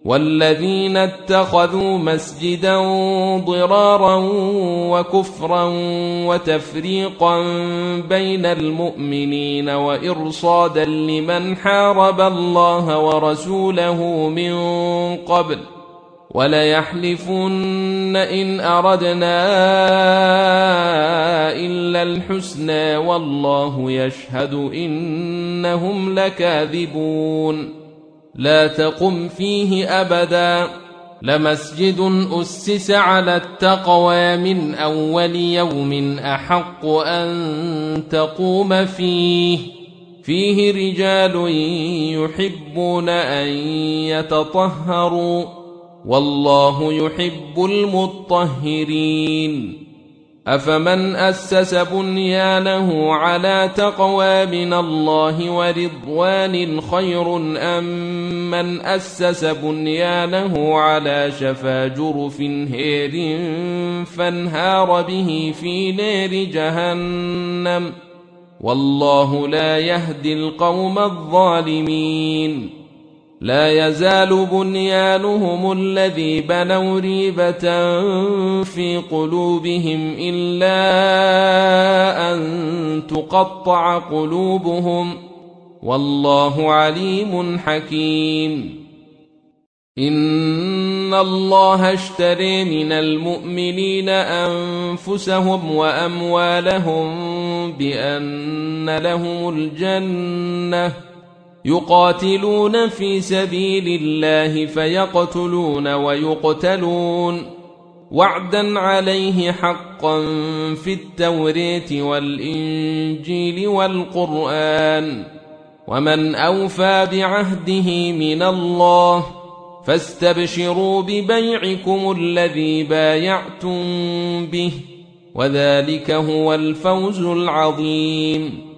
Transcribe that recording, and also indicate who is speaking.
Speaker 1: والذين اتخذوا مسجدا ضرارا وكفرا وتفريقا بين المؤمنين وإرصادا لمن حارب الله ورسوله من قبل وليحلفن إن أردنا إلا الحسنى والله يشهد إنهم لكاذبون لا تقم فيه أبدا لمسجد أسس على التقوى من أول يوم أحق أن تقوم فيه رجال يحبون أن يتطهروا والله يحب المطهرين أفمن أسس بنيانه على تقوى من الله ورضوان خير أم من أسس بنيانه على شفا جرف هير فانهار به في نار جهنم والله لا يهدي القوم الظالمين لا يزال بنيانهم الذي بنوا ريبة في قلوبهم إلا أن تقطع قلوبهم والله عليم حكيم إن الله اشتري من المؤمنين أنفسهم وأموالهم بأن لهم الجنة يقاتلون في سبيل الله فيقتلون ويقتلون وعدا عليه حقا في التوراة والإنجيل والقرآن ومن أوفى بعهده من الله فاستبشروا ببيعكم الذي بايعتم به وذلك هو الفوز العظيم